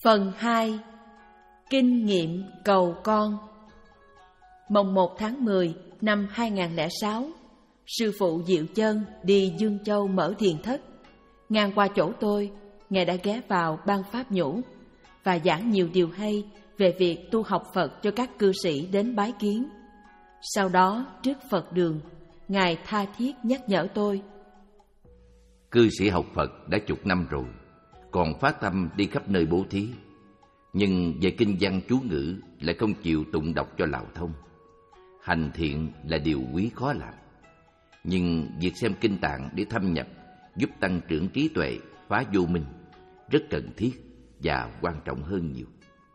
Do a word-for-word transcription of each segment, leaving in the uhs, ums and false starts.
Phần hai. Kinh nghiệm cầu con. Mồng một tháng mười năm hai nghìn không trăm lẻ sáu, sư phụ Diệu Chân đi Dương Châu mở thiền thất. Ngang qua chỗ tôi, Ngài đã ghé vào ban pháp nhũ và giảng nhiều điều hay về việc tu học Phật cho các cư sĩ đến bái kiến. Sau đó, trước Phật đường, Ngài tha thiết nhắc nhở tôi: cư sĩ học Phật đã chục năm rồi, còn phát tâm đi khắp nơi bố thí, nhưng về kinh văn chú ngữ lại không chịu tụng đọc cho lào thông. Hành thiện là điều quý khó làm, nhưng việc xem kinh tạng để thâm nhập, giúp tăng trưởng trí tuệ, phá vô minh, rất cần thiết và quan trọng hơn nhiều.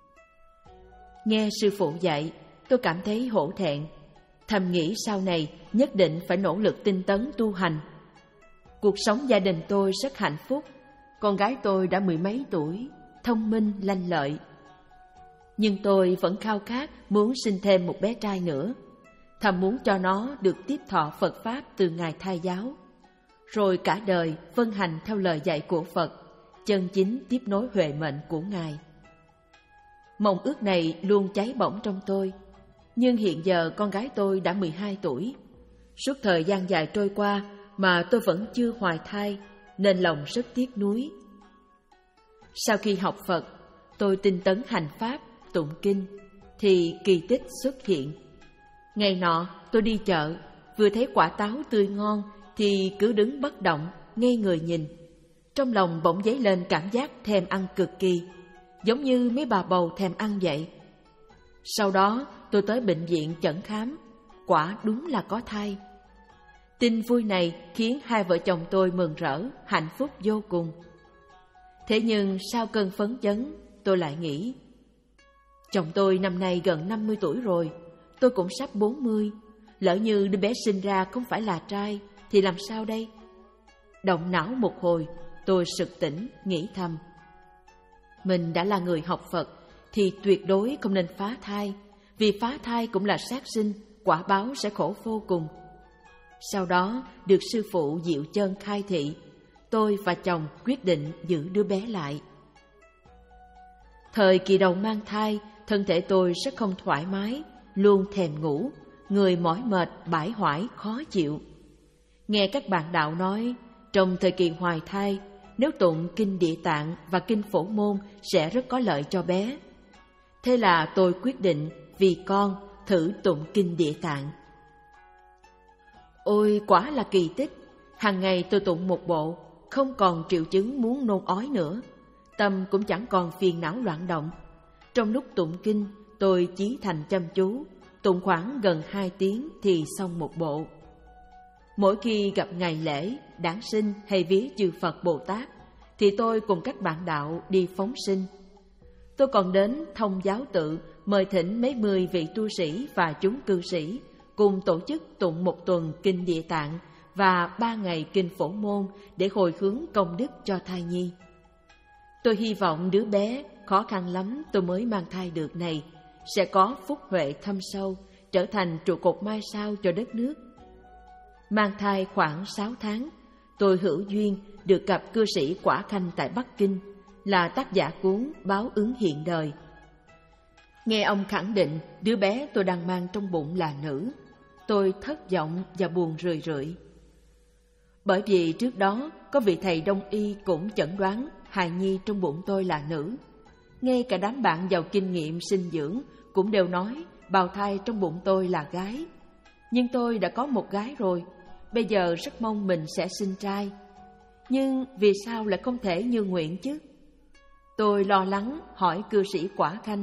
Nghe sư phụ dạy, tôi cảm thấy hổ thẹn, thầm nghĩ sau này nhất định phải nỗ lực tinh tấn tu hành. Cuộc sống gia đình tôi rất hạnh phúc, con gái tôi đã mười mấy tuổi, thông minh, lanh lợi. Nhưng tôi vẫn khao khát muốn sinh thêm một bé trai nữa, thầm muốn cho nó được tiếp thọ Phật Pháp từ Ngài Thai Giáo, rồi cả đời vâng hành theo lời dạy của Phật, chân chính tiếp nối huệ mệnh của Ngài. Mong ước này luôn cháy bỏng trong tôi, nhưng hiện giờ con gái tôi đã mười hai tuổi. Suốt thời gian dài trôi qua mà tôi vẫn chưa hoài thai, nên lòng rất tiếc nuối. Sau khi học Phật, tôi tinh tấn hành Pháp, tụng kinh, thì kỳ tích xuất hiện. Ngày nọ tôi đi chợ, vừa thấy quả táo tươi ngon thì cứ đứng bất động, ngây người nhìn. Trong lòng bỗng dấy lên cảm giác thèm ăn cực kỳ, giống như mấy bà bầu thèm ăn vậy. Sau đó tôi tới bệnh viện chẩn khám, quả đúng là có thai. Tin vui này khiến hai vợ chồng tôi mừng rỡ, hạnh phúc vô cùng. Thế nhưng sau cơn phấn chấn, tôi lại nghĩ, chồng tôi năm nay gần năm mươi tuổi rồi, tôi cũng sắp bốn mươi. Lỡ như đứa bé sinh ra không phải là trai thì làm sao đây? Động não một hồi, tôi sực tỉnh, nghĩ thầm, mình đã là người học Phật thì tuyệt đối không nên phá thai, vì phá thai cũng là sát sinh, quả báo sẽ khổ vô cùng. Sau đó được sư phụ Diệu Chân khai thị, tôi và chồng quyết định giữ đứa bé lại. Thời kỳ đầu mang thai, thân thể tôi rất không thoải mái, luôn thèm ngủ, người mỏi mệt, bãi hoải, khó chịu. Nghe các bạn đạo nói, trong thời kỳ hoài thai, nếu tụng kinh Địa Tạng và kinh Phổ Môn sẽ rất có lợi cho bé. Thế là tôi quyết định vì con thử tụng kinh Địa Tạng. Ôi, quả là kỳ tích! Hàng ngày tôi tụng một bộ, không còn triệu chứng muốn nôn ói nữa, tâm cũng chẳng còn phiền não loạn động. Trong lúc tụng kinh, tôi chí thành chăm chú, tụng khoảng gần hai tiếng thì xong một bộ. Mỗi khi gặp ngày lễ, đản sinh hay vía chư Phật Bồ Tát, thì tôi cùng các bạn đạo đi phóng sinh. Tôi còn đến Thông Giáo Tự mời thỉnh mấy mươi vị tu sĩ và chúng cư sĩ cùng tổ chức tụng một tuần kinh Địa Tạng và ba ngày kinh Phổ Môn để hồi hướng công đức cho thai nhi. Tôi hy vọng đứa bé khó khăn lắm tôi mới mang thai được này sẽ có phúc huệ thâm sâu, trở thành trụ cột mai sau cho đất nước. Mang thai khoảng sáu tháng, tôi hữu duyên được gặp cư sĩ Quả Khanh tại Bắc Kinh, là tác giả cuốn Báo Ứng Hiện Đời. Nghe ông khẳng định đứa bé tôi đang mang trong bụng là nữ, tôi thất vọng và buồn rười rượi. Bởi vì trước đó có vị thầy đông y cũng chẩn đoán hài nhi trong bụng tôi là nữ. Ngay cả đám bạn giàu kinh nghiệm sinh dưỡng cũng đều nói bào thai trong bụng tôi là gái. Nhưng tôi đã có một gái rồi, bây giờ rất mong mình sẽ sinh trai. Nhưng vì sao lại không thể như nguyện chứ? Tôi lo lắng hỏi cư sĩ Quả Khanh,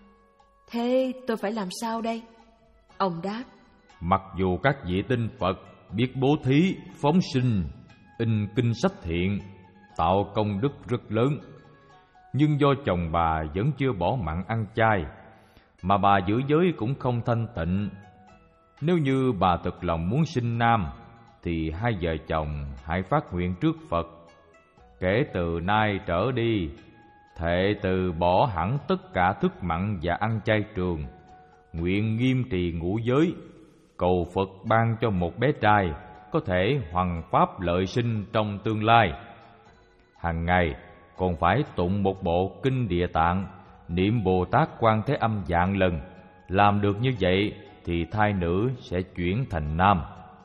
thế tôi phải làm sao đây? Ông đáp, mặc dù các vị tin Phật biết bố thí, phóng sinh, in kinh sách thiện, tạo công đức rất lớn, nhưng do chồng bà vẫn chưa bỏ mặn ăn chay, mà bà giữ giới cũng không thanh tịnh. Nếu như bà thực lòng muốn sinh nam, thì hai vợ chồng hãy phát nguyện trước Phật, kể từ nay trở đi, thệ từ bỏ hẳn tất cả thức mặn và ăn chay trường, nguyện nghiêm trì ngũ giới, cầu Phật ban cho một bé trai có thể hoằng pháp lợi sinh trong tương lai. Hàng ngày còn phải tụng một bộ kinh Địa Tạng, niệm Bồ Tát Quan Thế Âm vạn lần. Làm được như vậy thì thai nữ sẽ chuyển thành nam.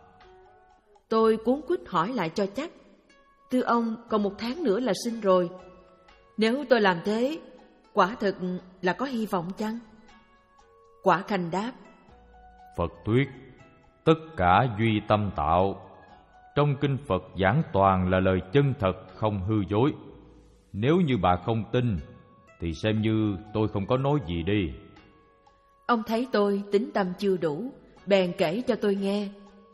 Tôi cuống quýt hỏi lại cho chắc: Thưa ông, còn một tháng nữa là sinh rồi. Nếu tôi làm thế, quả thực là có hy vọng chăng? Quả Khanh đáp: Phật thuyết, tất cả duy tâm tạo. Trong kinh Phật giảng toàn là lời chân thật, không hư dối. Nếu như bà không tin thì xem như tôi không có nói gì đi. Ông thấy tôi tín tâm chưa đủ, bèn kể cho tôi nghe.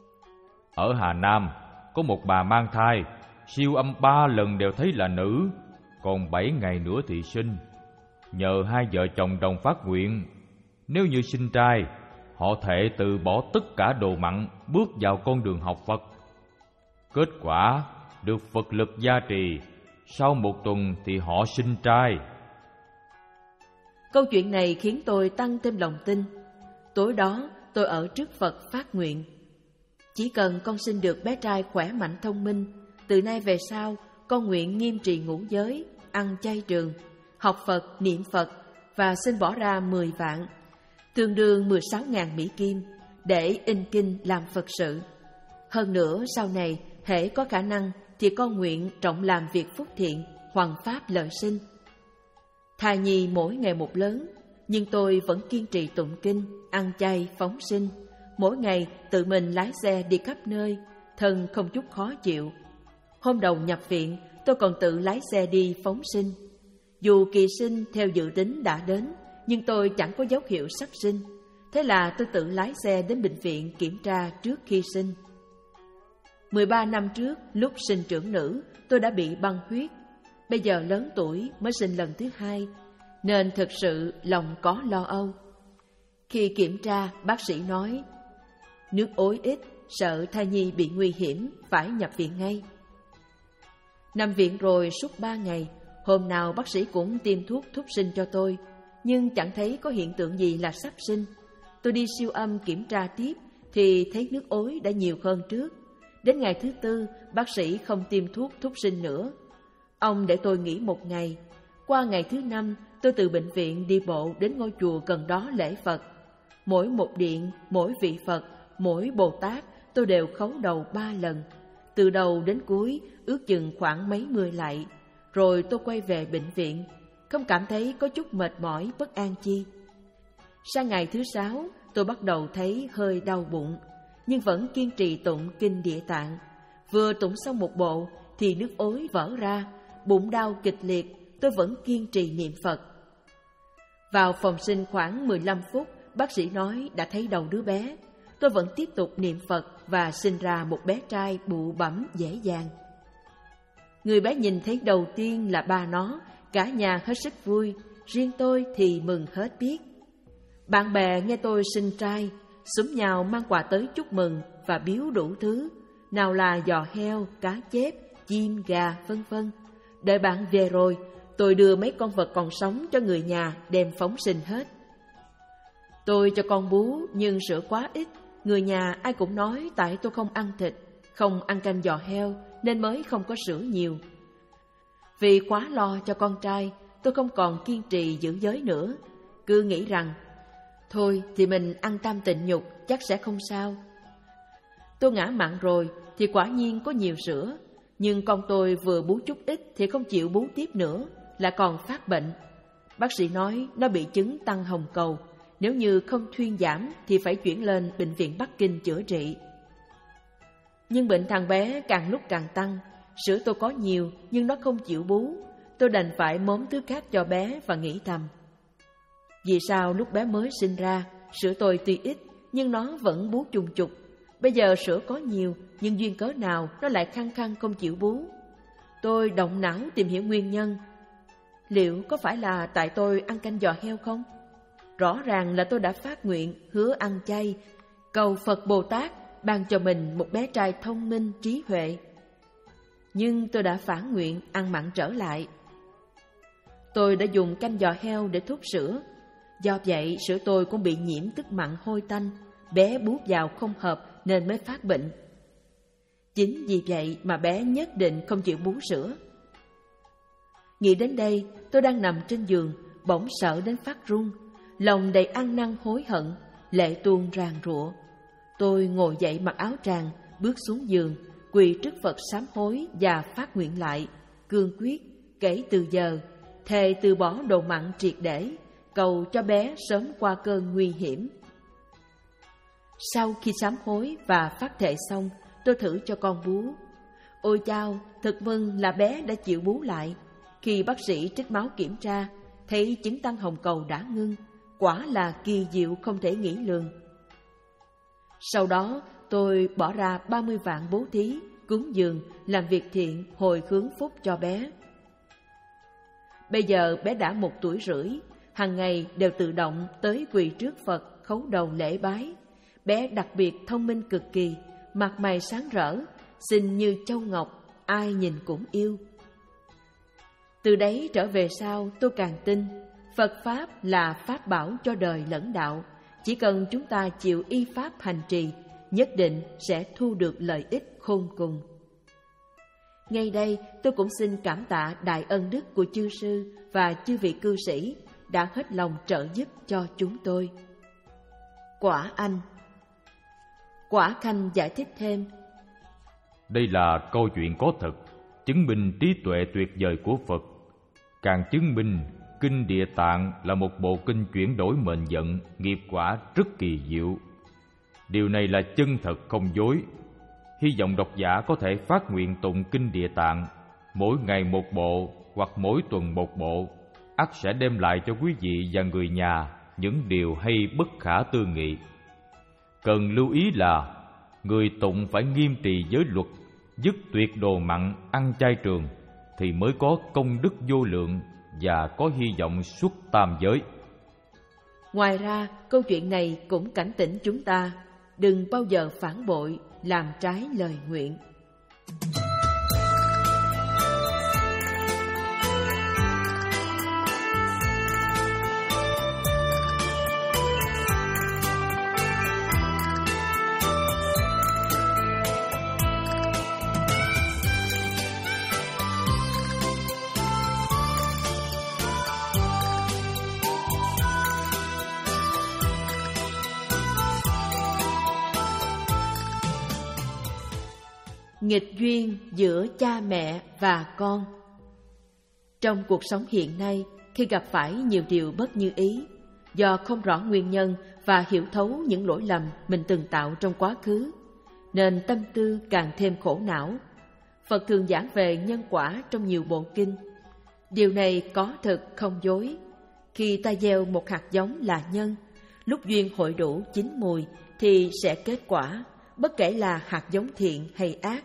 Ở Hà Nam có một bà mang thai, siêu âm ba lần đều thấy là nữ, còn bảy ngày nữa thì sinh. Nhờ hai vợ chồng đồng phát nguyện, nếu như sinh trai, họ thệ từ bỏ tất cả đồ mặn, bước vào con đường học Phật. Kết quả được Phật lực gia trì, sau một tuần thì họ sinh trai. Câu chuyện này khiến tôi tăng thêm lòng tin. Tối đó tôi ở trước Phật phát nguyện: chỉ cần con sinh được bé trai khỏe mạnh thông minh, từ nay về sau con nguyện nghiêm trì ngũ giới, ăn chay trường, học Phật, niệm Phật, và xin bỏ ra mười vạn, tương đương mười sáu ngàn Mỹ Kim, để in kinh làm Phật sự. Hơn nữa sau này hễ có khả năng thì con nguyện trọng làm việc phúc thiện, hoằng pháp lợi sinh. Thai nhi mỗi ngày một lớn, nhưng tôi vẫn kiên trì tụng kinh, ăn chay, phóng sinh. Mỗi ngày tự mình lái xe đi khắp nơi, thân không chút khó chịu. Hôm đầu nhập viện, tôi còn tự lái xe đi phóng sinh. Dù kỳ sinh theo dự tính đã đến, nhưng tôi chẳng có dấu hiệu sắp sinh. Thế là tôi tự lái xe đến bệnh viện kiểm tra trước khi sinh. mười ba năm trước, lúc sinh trưởng nữ, tôi đã bị băng huyết. Bây giờ lớn tuổi mới sinh lần thứ hai, nên thực sự lòng có lo âu. Khi kiểm tra, bác sĩ nói: nước ối ít, sợ thai nhi bị nguy hiểm, phải nhập viện ngay. Nằm viện rồi suốt ba ngày, hôm nào bác sĩ cũng tiêm thuốc thúc sinh cho tôi, nhưng chẳng thấy có hiện tượng gì là sắp sinh. Tôi đi siêu âm kiểm tra tiếp thì thấy nước ối đã nhiều hơn trước. Đến ngày thứ tư, bác sĩ không tiêm thuốc thúc sinh nữa. Ông để tôi nghỉ một ngày. Qua ngày thứ năm, tôi từ bệnh viện đi bộ đến ngôi chùa gần đó lễ Phật. Mỗi một điện, mỗi vị Phật, mỗi Bồ Tát, tôi đều khấu đầu ba lần. Từ đầu đến cuối, ước chừng khoảng mấy mươi lạy. Rồi tôi quay về bệnh viện, không cảm thấy có chút mệt mỏi, bất an chi. Sang ngày thứ sáu, tôi bắt đầu thấy hơi đau bụng, nhưng vẫn kiên trì tụng kinh Địa Tạng. Vừa tụng xong một bộ thì nước ối vỡ ra, bụng đau kịch liệt, tôi vẫn kiên trì niệm Phật. Vào phòng sinh khoảng mười lăm phút, bác sĩ nói đã thấy đầu đứa bé. Tôi vẫn tiếp tục niệm Phật và sinh ra một bé trai bụ bẫm dễ dàng. Người bé nhìn thấy đầu tiên là ba nó, cả nhà hết sức vui, riêng tôi thì mừng hết biết. Bạn bè nghe tôi sinh trai, xúm nhau mang quà tới chúc mừng và biếu đủ thứ, nào là giò heo, cá chép, chim, gà, vân vân. Đợi bạn về rồi, tôi đưa mấy con vật còn sống cho người nhà đem phóng sinh hết. Tôi cho con bú nhưng sữa quá ít, người nhà ai cũng nói tại tôi không ăn thịt, không ăn canh giò heo nên mới không có sữa nhiều. Vì quá lo cho con trai, tôi không còn kiên trì giữ giới nữa, cứ nghĩ rằng thôi thì mình ăn tam tịnh nhục chắc sẽ không sao. Tôi ngã mặn rồi thì quả nhiên có nhiều sữa, nhưng con tôi vừa bú chút ít thì không chịu bú tiếp nữa, lại còn phát bệnh. Bác sĩ nói nó bị chứng tăng hồng cầu, nếu như không thuyên giảm thì phải chuyển lên bệnh viện Bắc Kinh chữa trị. Nhưng bệnh thằng bé càng lúc càng tăng, sữa tôi có nhiều nhưng nó không chịu bú. Tôi đành phải mớm thứ khác cho bé và nghĩ thầm: vì sao lúc bé mới sinh ra, sữa tôi tuy ít nhưng nó vẫn bú chung chục. Bây giờ sữa có nhiều nhưng duyên cớ nào nó lại khăng khăng không chịu bú. Tôi động não tìm hiểu nguyên nhân. Liệu có phải là tại tôi ăn canh giò heo không? Rõ ràng là tôi đã phát nguyện hứa ăn chay, cầu Phật Bồ Tát ban cho mình một bé trai thông minh trí huệ. Nhưng tôi đã phản nguyện ăn mặn trở lại. Tôi đã dùng canh giò heo để thúc sữa, do vậy sữa tôi cũng bị nhiễm tức mặn hôi tanh, bé bú vào không hợp nên mới phát bệnh. Chính vì vậy mà bé nhất định không chịu bú sữa. Nghĩ đến đây, tôi đang nằm trên giường, bỗng sợ đến phát run, lòng đầy ăn năn hối hận, lệ tuôn ràn rụa. Tôi ngồi dậy mặc áo tràng, bước xuống giường, quỳ trước Phật sám hối và phát nguyện lại, cương quyết, kể từ giờ, thề từ bỏ đồ mặn triệt để, cầu cho bé sớm qua cơn nguy hiểm. Sau khi sám hối và phát thệ xong, tôi thử cho con bú. Ôi chao, thật mừng là bé đã chịu bú lại. Khi bác sĩ trích máu kiểm tra, thấy chứng tăng hồng cầu đã ngưng, quả là kỳ diệu không thể nghĩ lường. Sau đó, tôi bỏ ra ba mươi vạn bố thí, cúng dường, làm việc thiện, hồi hướng phúc cho bé. Bây giờ bé đã một tuổi rưỡi, hàng ngày đều tự động tới quỳ trước Phật khấu đầu lễ bái. Bé đặc biệt thông minh cực kỳ, mặt mày sáng rỡ, xinh như châu ngọc, ai nhìn cũng yêu. Từ đấy trở về sau, tôi càng tin Phật Pháp là pháp bảo cho đời lẫn đạo. Chỉ cần chúng ta chịu y pháp hành trì, nhất định sẽ thu được lợi ích khôn cùng. Ngay đây, tôi cũng xin cảm tạ đại ân đức của chư sư và chư vị cư sĩ đã hết lòng trợ giúp cho chúng tôi. Quả Anh. Quả Khanh giải thích thêm. Đây là câu chuyện có thật, chứng minh trí tuệ tuyệt vời của Phật. Càng chứng minh Kinh Địa Tạng là một bộ kinh chuyển đổi mệnh vận, nghiệp quả rất kỳ diệu. Điều này là chân thật không dối. Hy vọng độc giả có thể phát nguyện tụng Kinh Địa Tạng, mỗi ngày một bộ hoặc mỗi tuần một bộ, ắt sẽ đem lại cho quý vị và người nhà những điều hay bất khả tư nghị. Cần lưu ý là người tụng phải nghiêm trì giới luật, dứt tuyệt đồ mặn, ăn chay trường, thì mới có công đức vô lượng và có hy vọng xuất tam giới. Ngoài ra, câu chuyện này cũng cảnh tỉnh chúng ta đừng bao giờ phản bội, làm trái lời nguyện. Nghịch duyên giữa cha mẹ và con. Trong cuộc sống hiện nay, khi gặp phải nhiều điều bất như ý, do không rõ nguyên nhân và hiểu thấu những lỗi lầm mình từng tạo trong quá khứ, nên tâm tư càng thêm khổ não. Phật thường giảng về nhân quả trong nhiều bộ kinh. Điều này có thực không dối. Khi ta gieo một hạt giống là nhân, lúc duyên hội đủ chín mùi thì sẽ kết quả, bất kể là hạt giống thiện hay ác.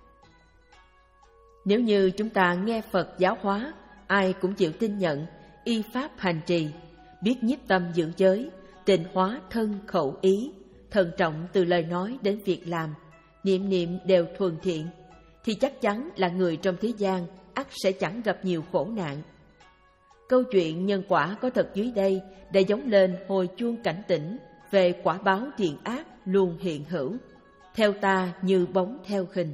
Nếu như chúng ta nghe Phật giáo hóa, ai cũng chịu tin nhận, y pháp hành trì, biết nhiếp tâm giữ giới, tịnh hóa thân khẩu ý, thận trọng từ lời nói đến việc làm, niệm niệm đều thuần thiện, thì chắc chắn là người trong thế gian ắt sẽ chẳng gặp nhiều khổ nạn. Câu chuyện nhân quả có thật dưới đây để giống lên hồi chuông cảnh tỉnh về quả báo thiện ác luôn hiện hữu, theo ta như bóng theo hình.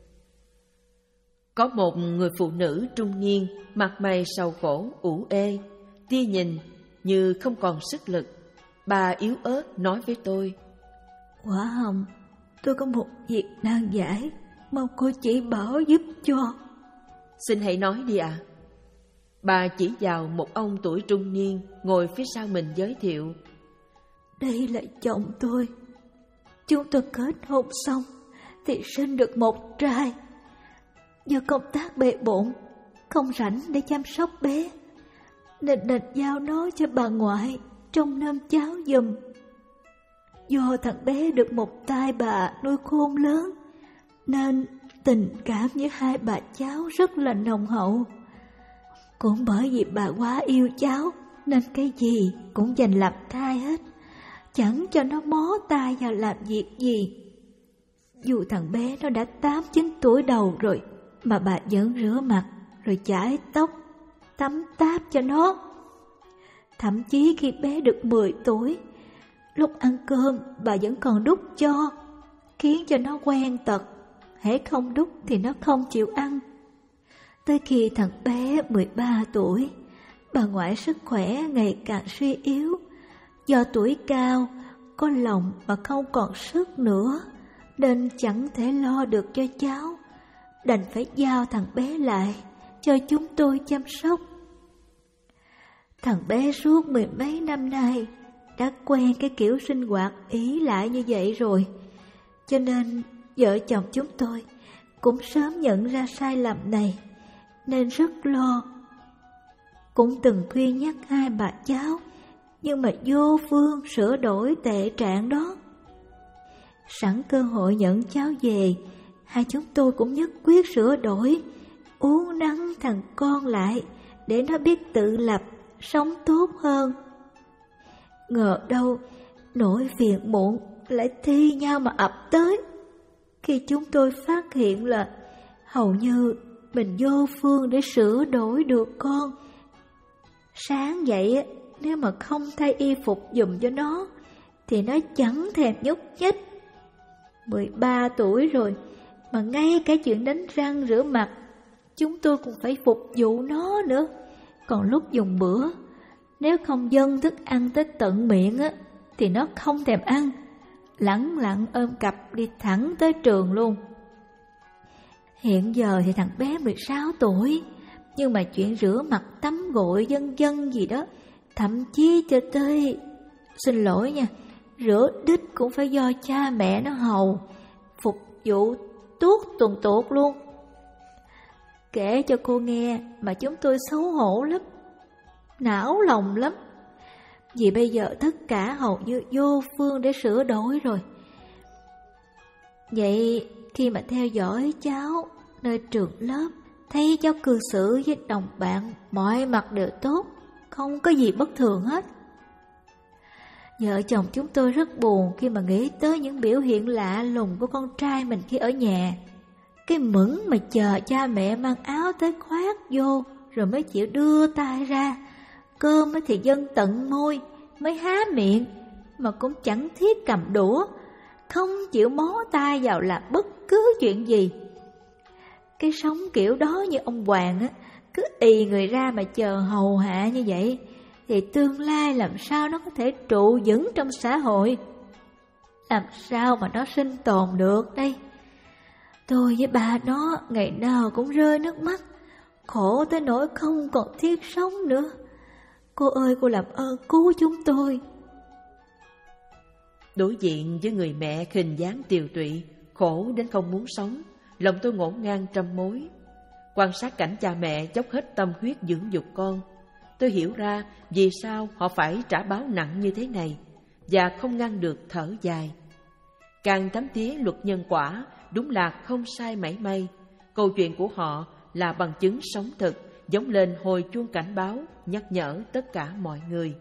Có một người phụ nữ trung niên, mặt mày sầu khổ, ủ ê, tia nhìn như không còn sức lực. Bà yếu ớt nói với tôi: Quả Hồng, tôi có một việc nan giải, mong cô chỉ bảo giúp cho. Xin hãy nói đi ạ. À. Bà chỉ vào một ông tuổi trung niên ngồi phía sau mình giới thiệu: Đây là chồng tôi. Chúng tôi kết hôn xong thì sinh được một trai. Do công tác bề bộn, không rảnh để chăm sóc bé, nên định giao nó cho bà ngoại trông nom cháu giùm. Do thằng bé được một tay bà nuôi khôn lớn, nên tình cảm với hai bà cháu rất là nồng hậu. Cũng bởi vì bà quá yêu cháu, nên cái gì cũng dành làm thai hết, chẳng cho nó mó tay vào làm việc gì. Dù thằng bé nó đã tám chín tuổi đầu rồi, mà bà vẫn rửa mặt rồi chải tóc, tắm táp cho nó. Thậm chí khi bé được mười tuổi, lúc ăn cơm bà vẫn còn đút cho, khiến cho nó quen tật, hễ không đút thì nó không chịu ăn. Tới khi thằng bé mười ba tuổi, bà ngoại sức khỏe ngày càng suy yếu. Do tuổi cao, có lòng mà không còn sức nữa, nên chẳng thể lo được cho cháu, đành phải giao thằng bé lại cho chúng tôi chăm sóc. Thằng bé suốt mười mấy năm nay đã quen cái kiểu sinh hoạt ỷ lại như vậy rồi, cho nên vợ chồng chúng tôi cũng sớm nhận ra sai lầm này, nên rất lo. Cũng từng khuyên nhắc hai bà cháu, nhưng mà vô phương sửa đổi tệ trạng đó. Sẵn cơ hội nhận cháu về, hai chúng tôi cũng nhất quyết sửa đổi, uốn nắn thằng con lại để nó biết tự lập, sống tốt hơn. Ngờ đâu nỗi phiền muộn lại thi nhau mà ập tới, khi chúng tôi phát hiện là hầu như mình vô phương để sửa đổi được con. Sáng dậy nếu mà không thay y phục giùm cho nó thì nó chẳng thèm nhúc nhích. mười ba tuổi rồi mà ngay cả chuyện đánh răng rửa mặt chúng tôi cũng phải phục vụ nó nữa. Còn lúc dùng bữa, nếu không dâng thức ăn tới tận miệng á thì nó không thèm ăn, lẳng lặng ôm cặp đi thẳng tới trường luôn. Hiện giờ thì thằng bé mười sáu tuổi, nhưng mà chuyện rửa mặt tắm gội vân vân gì đó, thậm chí cho tới, xin lỗi nha, rửa đít cũng phải do cha mẹ nó hầu, phục vụ tuốt tuần tuột luôn. Kể cho cô nghe mà chúng tôi xấu hổ lắm, não lòng lắm, vì bây giờ tất cả hầu như vô phương để sửa đổi rồi. Vậy khi mà theo dõi cháu nơi trường lớp, thấy cháu cư xử với đồng bạn mọi mặt đều tốt, không có gì bất thường hết. Vợ chồng chúng tôi rất buồn khi mà nghĩ tới những biểu hiện lạ lùng của con trai mình khi ở nhà. Cái mẫn mà chờ cha mẹ mang áo tới khoác vô rồi mới chịu đưa tay ra, cơm thì dâng tận môi, mới há miệng mà cũng chẳng thiết cầm đũa, không chịu mó tay vào làm bất cứ chuyện gì. Cái sống kiểu đó như ông Hoàng á, cứ ì người ra mà chờ hầu hạ như vậy, thì tương lai làm sao nó có thể trụ vững trong xã hội? Làm sao mà nó sinh tồn được đây? Tôi với bà nó ngày nào cũng rơi nước mắt, khổ tới nỗi không còn thiết sống nữa. Cô ơi, cô làm ơn cứu chúng tôi. Đối diện với người mẹ khinh dáng tiều tụy, khổ đến không muốn sống, lòng tôi ngổn ngang trăm mối. Quan sát cảnh cha mẹ dốc hết tâm huyết dưỡng dục con, tôi hiểu ra vì sao họ phải trả báo nặng như thế này, và không ngăn được thở dài. Càng thấm thía luật nhân quả, đúng là không sai mảy may. Câu chuyện của họ là bằng chứng sống thực, giống lên hồi chuông cảnh báo, nhắc nhở tất cả mọi người.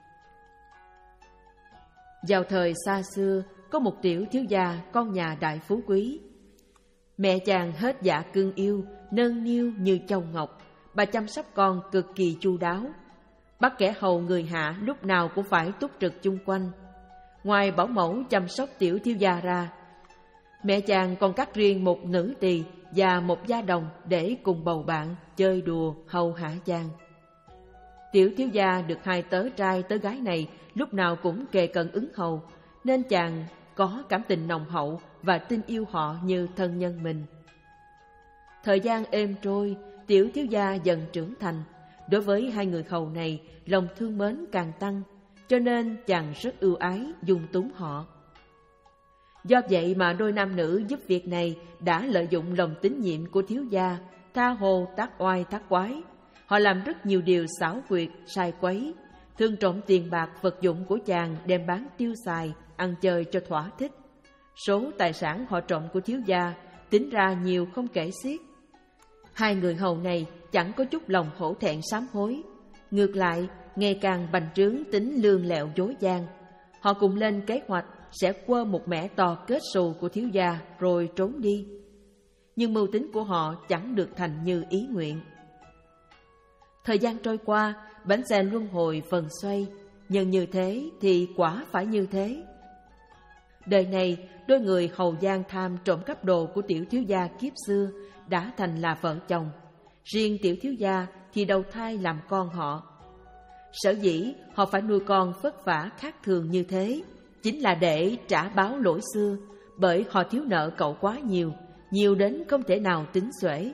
Vào thời xa xưa, có một tiểu thiếu gia con nhà đại phú quý. Mẹ chàng hết dạ cưng yêu, nâng niu như châu ngọc. Bà chăm sóc con cực kỳ chu đáo, bắt kẻ hầu người hạ lúc nào cũng phải túc trực chung quanh. Ngoài bảo mẫu chăm sóc tiểu thiếu gia ra, mẹ chàng còn cắt riêng một nữ tỳ và một gia đồng để cùng bầu bạn chơi đùa hầu hạ chàng. Tiểu thiếu gia được hai tớ trai tớ gái này lúc nào cũng kề cận ứng hầu, nên chàng có cảm tình nồng hậu và tin yêu họ như thân nhân mình. Thời gian êm trôi, tiểu thiếu gia dần trưởng thành. Đối với hai người hầu này, lòng thương mến càng tăng, cho nên chàng rất ưu ái dung túng họ. Do vậy mà đôi nam nữ giúp việc này đã lợi dụng lòng tín nhiệm của thiếu gia, tha hồ tác oai tác quái. Họ làm rất nhiều điều xảo quyệt, sai quấy, thường trộm tiền bạc vật dụng của chàng đem bán tiêu xài, ăn chơi cho thỏa thích. Số tài sản họ trộm của thiếu gia tính ra nhiều không kể xiết. Hai người hầu này chẳng có chút lòng hổ thẹn sám hối, ngược lại ngày càng bành trướng tính lương lẹo dối gian. Họ cùng lên kế hoạch sẽ quơ một mẻ to kết xù của thiếu gia rồi trốn đi. Nhưng mưu tính của họ chẳng được thành như ý nguyện. Thời gian trôi qua, bánh xe luân hồi phần xoay, nhưng như thế thì quả phải như thế. Đời này, đôi người hầu gian tham trộm cắp đồ của tiểu thiếu gia kiếp xưa đã thành là vợ chồng. Riêng tiểu thiếu gia thì đầu thai làm con họ. Sở dĩ họ phải nuôi con vất vả khác thường như thế chính là để trả báo lỗi xưa, bởi họ thiếu nợ cậu quá nhiều, nhiều đến không thể nào tính xuể.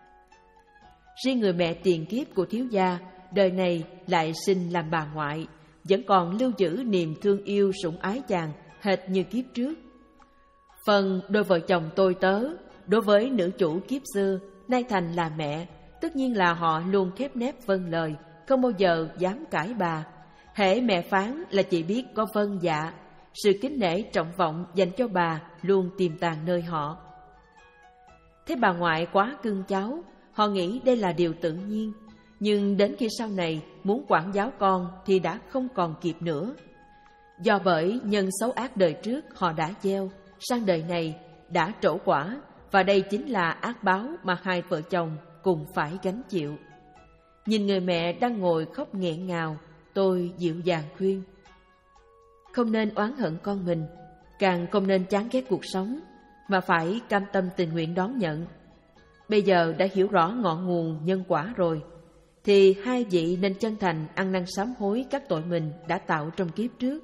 Riêng người mẹ tiền kiếp của thiếu gia, đời này lại sinh làm bà ngoại, vẫn còn lưu giữ niềm thương yêu sủng ái chàng hệt như kiếp trước. Phần đôi vợ chồng tôi tớ, đối với nữ chủ kiếp xưa, nay thành là mẹ, tất nhiên là họ luôn khép nép vâng lời, không bao giờ dám cãi bà. Hễ mẹ phán là chỉ biết có vâng dạ, sự kính nể trọng vọng dành cho bà luôn tiềm tàng nơi họ. Thế bà ngoại quá cưng cháu, họ nghĩ đây là điều tự nhiên, nhưng đến khi sau này muốn quản giáo con thì đã không còn kịp nữa. Do bởi nhân xấu ác đời trước họ đã gieo, sang đời này đã trổ quả, và đây chính là ác báo mà hai vợ chồng cùng phải gánh chịu. Nhìn người mẹ đang ngồi khóc nghẹn ngào, tôi dịu dàng khuyên: không nên oán hận con mình, càng không nên chán ghét cuộc sống, mà phải cam tâm tình nguyện đón nhận. Bây giờ đã hiểu rõ ngọn nguồn nhân quả rồi, thì hai vị nên chân thành ăn năn sám hối các tội mình đã tạo trong kiếp trước.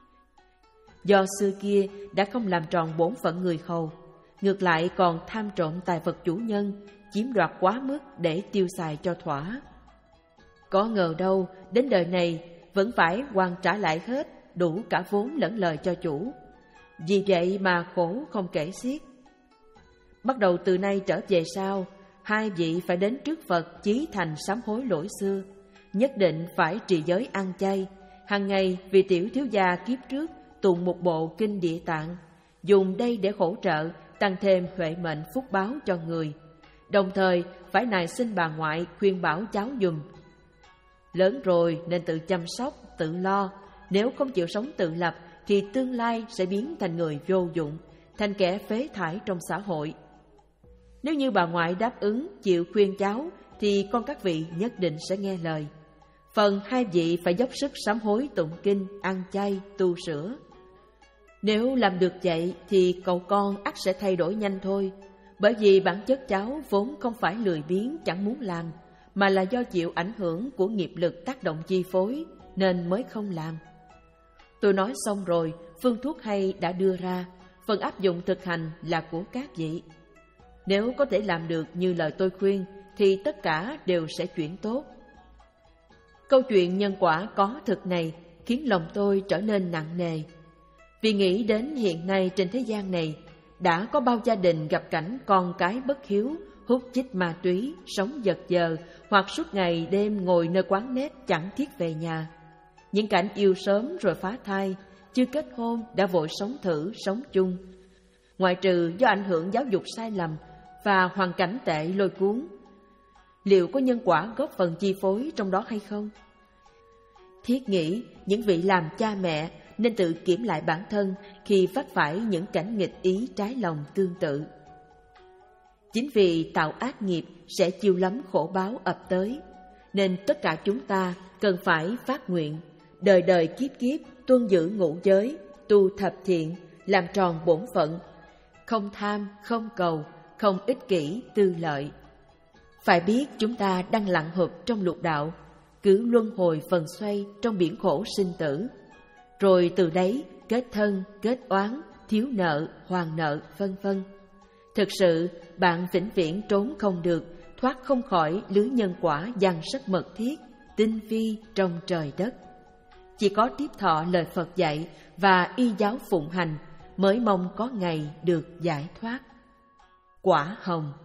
Do xưa kia đã không làm tròn bổn phận người hầu, ngược lại còn tham trộm tài vật chủ nhân, chiếm đoạt quá mức để tiêu xài cho thỏa. Có ngờ đâu đến đời này vẫn phải hoàn trả lại hết, đủ cả vốn lẫn lời cho chủ. Vì vậy mà khổ không kể xiết. Bắt đầu từ nay trở về sau, hai vị phải đến trước Phật chí thành sám hối lỗi xưa, nhất định phải trì giới ăn chay, hàng ngày vì tiểu thiếu gia kiếp trước tụng một bộ kinh Địa Tạng, dùng đây để hỗ trợ tăng thêm huệ mệnh phúc báo cho người. Đồng thời phải nài xin bà ngoại khuyên bảo cháu dùm. Lớn rồi nên tự chăm sóc, tự lo, nếu không chịu sống tự lập thì tương lai sẽ biến thành người vô dụng, thành kẻ phế thải trong xã hội. Nếu như bà ngoại đáp ứng chịu khuyên cháu thì con các vị nhất định sẽ nghe lời. Phần hai vị phải dốc sức sám hối tụng kinh, ăn chay, tu sửa. Nếu làm được vậy thì cậu con ắt sẽ thay đổi nhanh thôi, bởi vì bản chất cháu vốn không phải lười biếng chẳng muốn làm, mà là do chịu ảnh hưởng của nghiệp lực tác động chi phối nên mới không làm. Tôi nói xong rồi, phương thuốc hay đã đưa ra, phần áp dụng thực hành là của các vị. Nếu có thể làm được như lời tôi khuyên thì tất cả đều sẽ chuyển tốt. Câu chuyện nhân quả có thực này khiến lòng tôi trở nên nặng nề. Vì nghĩ đến hiện nay trên thế gian này đã có bao gia đình gặp cảnh con cái bất hiếu, hút chích ma túy, sống giật giờ, hoặc suốt ngày đêm ngồi nơi quán net chẳng thiết về nhà. Những cảnh yêu sớm rồi phá thai, chưa kết hôn đã vội sống thử, sống chung. Ngoại trừ do ảnh hưởng giáo dục sai lầm và hoàn cảnh tệ lôi cuốn, liệu có nhân quả góp phần chi phối trong đó hay không? Thiết nghĩ những vị làm cha mẹ nên tự kiểm lại bản thân khi vấp phải những cảnh nghịch ý trái lòng tương tự. Chính vì tạo ác nghiệp sẽ chiêu lắm khổ báo ập tới, nên tất cả chúng ta cần phải phát nguyện đời đời kiếp kiếp tuân giữ ngũ giới, tu thập thiện, làm tròn bổn phận, không tham, không cầu, không ích kỷ tư lợi. Phải biết chúng ta đang lặn hụp trong lục đạo, cứ luân hồi phần xoay trong biển khổ sinh tử, rồi từ đấy kết thân, kết oán, thiếu nợ, hoàn nợ, vân vân. Thực sự bạn vĩnh viễn trốn không được, thoát không khỏi lưới nhân quả giăng rất mật thiết, tinh vi trong trời đất. Chỉ có tiếp thọ lời Phật dạy và y giáo phụng hành mới mong có ngày được giải thoát. Quả hồng.